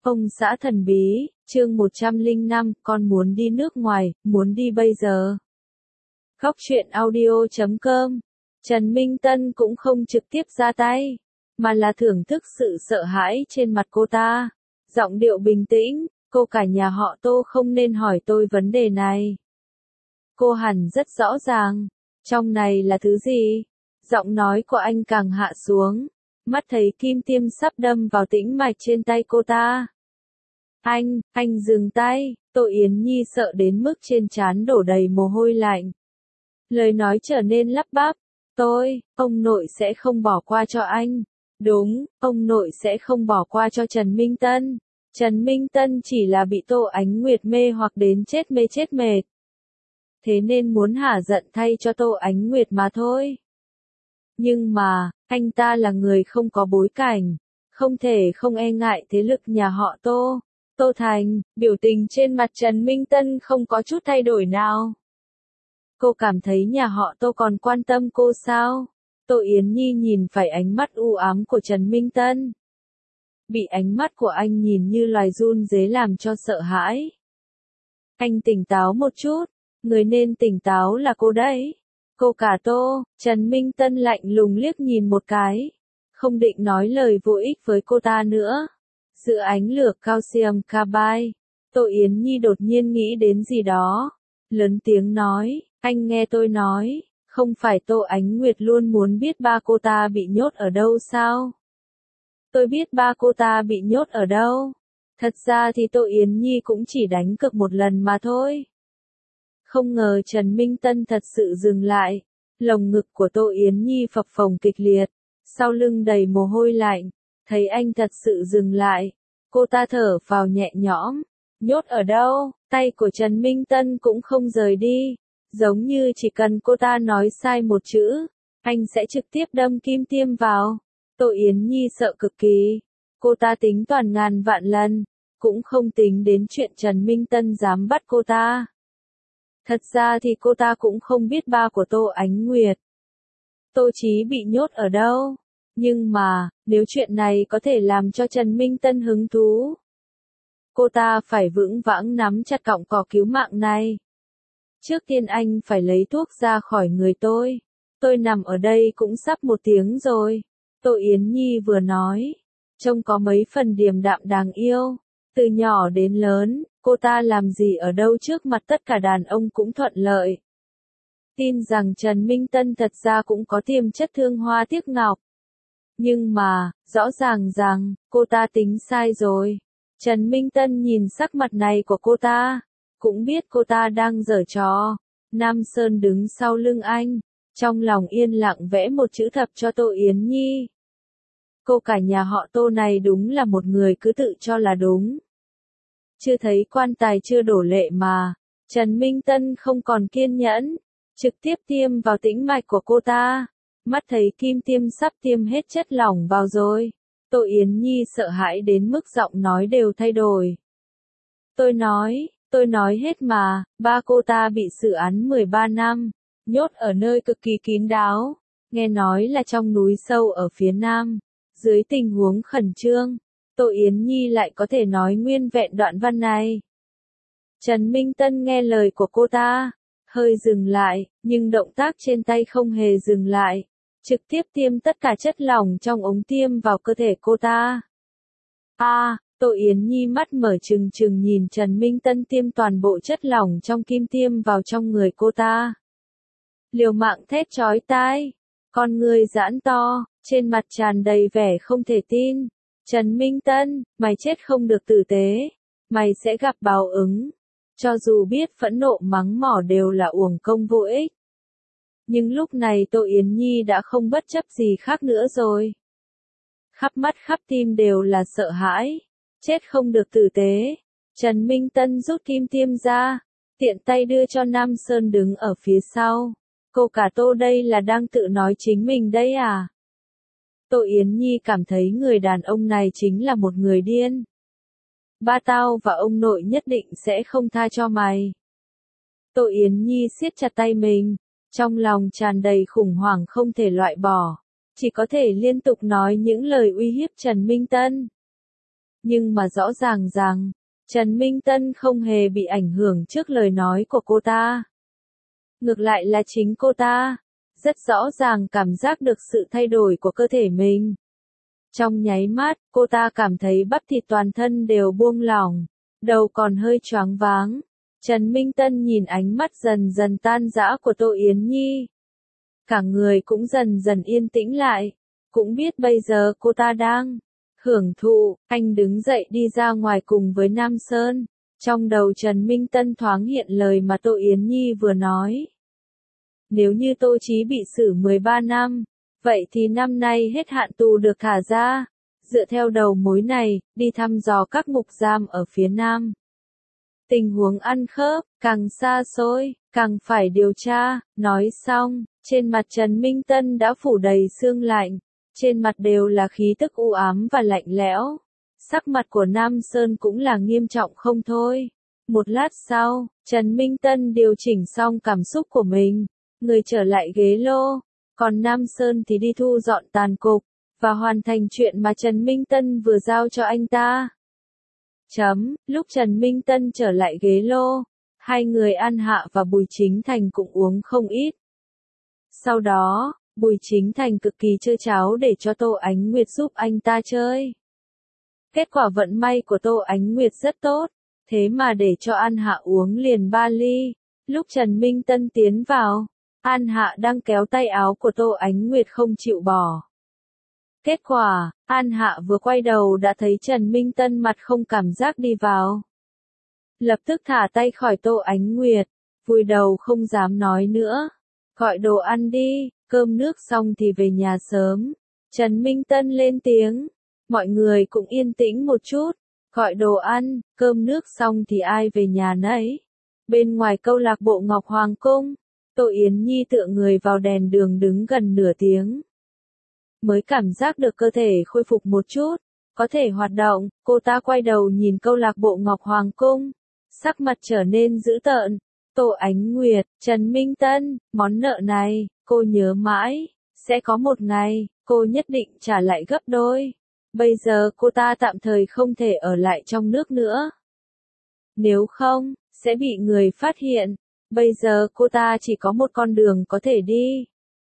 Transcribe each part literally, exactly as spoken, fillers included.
Ông xã thần bí, chương một trăm lẻ năm, con muốn đi nước ngoài, muốn đi bây giờ. Góc truyện audio chấm com. Trần Minh Tân cũng không trực tiếp ra tay, mà là thưởng thức sự sợ hãi trên mặt cô ta. Giọng điệu bình tĩnh, cô cả nhà họ Tô không nên hỏi tôi vấn đề này. Cô hẳn rất rõ ràng, trong này là thứ gì? Giọng nói của anh càng hạ xuống, mắt thấy kim tiêm sắp đâm vào tĩnh mạch trên tay cô ta. Anh, anh dừng tay, Tô Yến Nhi sợ đến mức trên trán đổ đầy mồ hôi lạnh. Lời nói trở nên lắp bắp, tôi, ông nội sẽ không bỏ qua cho anh. Đúng, ông nội sẽ không bỏ qua cho Trần Minh Tân. Trần Minh Tân chỉ là bị Tô Ánh Nguyệt mê hoặc đến chết mê chết mệt. Thế nên muốn hả giận thay cho Tô Ánh Nguyệt mà thôi. Nhưng mà, anh ta là người không có bối cảnh, không thể không e ngại thế lực nhà họ Tô. Tô Thành, biểu tình trên mặt Trần Minh Tân không có chút thay đổi nào. Cô cảm thấy nhà họ Tô còn quan tâm cô sao? Tô Yến Nhi nhìn phải ánh mắt u ám của Trần Minh Tân. Bị ánh mắt của anh nhìn như loài run rế làm cho sợ hãi. Anh tỉnh táo một chút, người nên tỉnh táo là cô đấy. Cô cả Tô, Trần Minh Tân lạnh lùng liếc nhìn một cái. Không định nói lời vô ích với cô ta nữa. Giữa ánh lửa calcium carbide, Tô Yến Nhi đột nhiên nghĩ đến gì đó. Lớn tiếng nói, anh nghe tôi nói, không phải Tô Ánh Nguyệt luôn muốn biết ba cô ta bị nhốt ở đâu sao? Tôi biết ba cô ta bị nhốt ở đâu. Thật ra thì Tô Yến Nhi cũng chỉ đánh cược một lần mà thôi. Không ngờ Trần Minh Tân thật sự dừng lại. Lồng ngực của Tô Yến Nhi phập phồng kịch liệt, sau lưng đầy mồ hôi lạnh. Thấy anh thật sự dừng lại, cô ta thở phào nhẹ nhõm. Nhốt ở đâu? Tay của Trần Minh Tân cũng không rời đi. Giống như chỉ cần cô ta nói sai một chữ, anh sẽ trực tiếp đâm kim tiêm vào. Tô Yến Nhi sợ cực kỳ. Cô ta tính toàn ngàn vạn lần, cũng không tính đến chuyện Trần Minh Tân dám bắt cô ta. Thật ra thì cô ta cũng không biết ba của Tô Ánh Nguyệt. Tô Chí bị nhốt ở đâu. Nhưng mà, nếu chuyện này có thể làm cho Trần Minh Tân hứng thú, cô ta phải vững vãng nắm chặt cọng cỏ cứu mạng này. Trước tiên anh phải lấy thuốc ra khỏi người tôi. Tôi nằm ở đây cũng sắp một tiếng rồi. Tô Yến Nhi vừa nói, trông có mấy phần điềm đạm đáng yêu. Từ nhỏ đến lớn, cô ta làm gì ở đâu trước mặt tất cả đàn ông cũng thuận lợi. Tin rằng Trần Minh Tân thật ra cũng có tiềm chất thương hoa tiếc ngọc. Nhưng mà, rõ ràng rằng, cô ta tính sai rồi. Trần Minh Tân nhìn sắc mặt này của cô ta, cũng biết cô ta đang giở trò. Nam Sơn đứng sau lưng anh, trong lòng yên lặng vẽ một chữ thập cho Tô Yến Nhi. Cô cả nhà họ Tô này đúng là một người cứ tự cho là đúng. Chưa thấy quan tài chưa đổ lệ mà, Trần Minh Tân không còn kiên nhẫn, trực tiếp tiêm vào tĩnh mạch của cô ta. Mắt thấy kim tiêm sắp tiêm hết chất lỏng vào rồi. Tô Yến Nhi sợ hãi đến mức giọng nói đều thay đổi. Tôi nói, tôi nói hết mà, ba cô ta bị xử án mười ba năm, nhốt ở nơi cực kỳ kín đáo, nghe nói là trong núi sâu ở phía nam, dưới tình huống khẩn trương, Tô Yến Nhi lại có thể nói nguyên vẹn đoạn văn này. Trần Minh Tân nghe lời của cô ta, hơi dừng lại, nhưng động tác trên tay không hề dừng lại. Trực tiếp tiêm tất cả chất lỏng trong ống tiêm vào cơ thể cô ta. A, à, Tô Yến Nhi mắt mở trừng trừng nhìn Trần Minh Tân tiêm toàn bộ chất lỏng trong kim tiêm vào trong người cô ta. Liều mạng thét chói tai, con người giãn to, trên mặt tràn đầy vẻ không thể tin. Trần Minh Tân, mày chết không được tử tế, mày sẽ gặp báo ứng. Cho dù biết phẫn nộ mắng mỏ đều là uổng công vô ích. Nhưng lúc này Tô Yến Nhi đã không bất chấp gì khác nữa rồi. Khắp mắt khắp tim đều là sợ hãi. Chết không được tử tế. Trần Minh Tân rút kim tiêm ra, tiện tay đưa cho Nam Sơn đứng ở phía sau. Cô cả Tô đây là đang tự nói chính mình đây à? Tô Yến Nhi cảm thấy người đàn ông này chính là một người điên. Ba tao và ông nội nhất định sẽ không tha cho mày. Tô Yến Nhi siết chặt tay mình. Trong lòng tràn đầy khủng hoảng không thể loại bỏ, chỉ có thể liên tục nói những lời uy hiếp Trần Minh Tân. Nhưng mà rõ ràng rằng, Trần Minh Tân không hề bị ảnh hưởng trước lời nói của cô ta. Ngược lại là chính cô ta, rất rõ ràng cảm giác được sự thay đổi của cơ thể mình. Trong nháy mắt, cô ta cảm thấy bắp thịt toàn thân đều buông lỏng, đầu còn hơi choáng váng. Trần Minh Tân nhìn ánh mắt dần dần tan rã của Tô Yến Nhi. Cả người cũng dần dần yên tĩnh lại, cũng biết bây giờ cô ta đang hưởng thụ. Anh đứng dậy đi ra ngoài cùng với Nam Sơn. Trong đầu Trần Minh Tân thoáng hiện lời mà Tô Yến Nhi vừa nói. Nếu như Tô Chí bị xử mười ba năm, vậy thì năm nay hết hạn tù được thả ra. Dựa theo đầu mối này, đi thăm dò các ngục giam ở phía Nam. Tình huống ăn khớp, càng xa xôi, càng phải điều tra. Nói xong, trên mặt Trần Minh Tân đã phủ đầy sương lạnh. Trên mặt đều là khí tức u ám và lạnh lẽo. Sắc mặt của Nam Sơn cũng là nghiêm trọng không thôi. Một lát sau, Trần Minh Tân điều chỉnh xong cảm xúc của mình. Người trở lại ghế lô. Còn Nam Sơn thì đi thu dọn tàn cục. Và hoàn thành chuyện mà Trần Minh Tân vừa giao cho anh ta. Chấm, lúc Trần Minh Tân trở lại ghế lô. Hai người An Hạ và Bùi Chính Thành cũng uống không ít. Sau đó, Bùi Chính Thành cực kỳ trơ tráo để cho Tô Ánh Nguyệt giúp anh ta chơi. Kết quả vận may của Tô Ánh Nguyệt rất tốt, thế mà để cho An Hạ uống liền ba ly. Lúc Trần Minh Tân tiến vào, An Hạ đang kéo tay áo của Tô Ánh Nguyệt không chịu bỏ. Kết quả, An Hạ vừa quay đầu đã thấy Trần Minh Tân mặt không cảm giác đi vào. Lập tức thả tay khỏi Tô Ánh Nguyệt, vùi đầu không dám nói nữa. Gọi đồ ăn đi, cơm nước xong thì về nhà sớm. Trần Minh Tân lên tiếng, mọi người cũng yên tĩnh một chút. Gọi đồ ăn, cơm nước xong thì ai về nhà nấy. Bên ngoài câu lạc bộ Ngọc Hoàng Cung, Tô Yến Nhi tựa người vào đèn đường đứng gần nửa tiếng. Mới cảm giác được cơ thể khôi phục một chút, có thể hoạt động, cô ta quay đầu nhìn câu lạc bộ Ngọc Hoàng Cung. Sắc mặt trở nên dữ tợn. Tô Ánh Nguyệt, Trần Minh Tân, món nợ này, cô nhớ mãi, sẽ có một ngày, cô nhất định trả lại gấp đôi. Bây giờ cô ta tạm thời không thể ở lại trong nước nữa. Nếu không, sẽ bị người phát hiện. Bây giờ cô ta chỉ có một con đường có thể đi.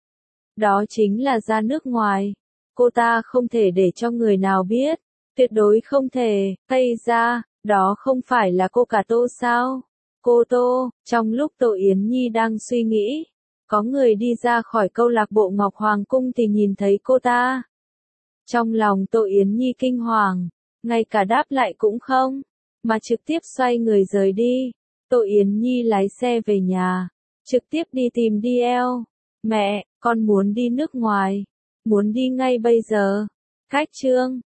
Đó chính là ra nước ngoài. Cô ta không thể để cho người nào biết. Tuyệt đối không thể. Hay ra, đó không phải là cô cả Tô sao? Cô Tô, trong lúc Tô Yến Nhi đang suy nghĩ, có người đi ra khỏi câu lạc bộ Ngọc Hoàng Cung thì nhìn thấy cô ta. Trong lòng Tô Yến Nhi kinh hoàng, ngay cả đáp lại cũng không, mà trực tiếp xoay người rời đi. Tô Yến Nhi lái xe về nhà, trực tiếp đi tìm đi eo. Mẹ, con muốn đi nước ngoài, muốn đi ngay bây giờ. Cách chương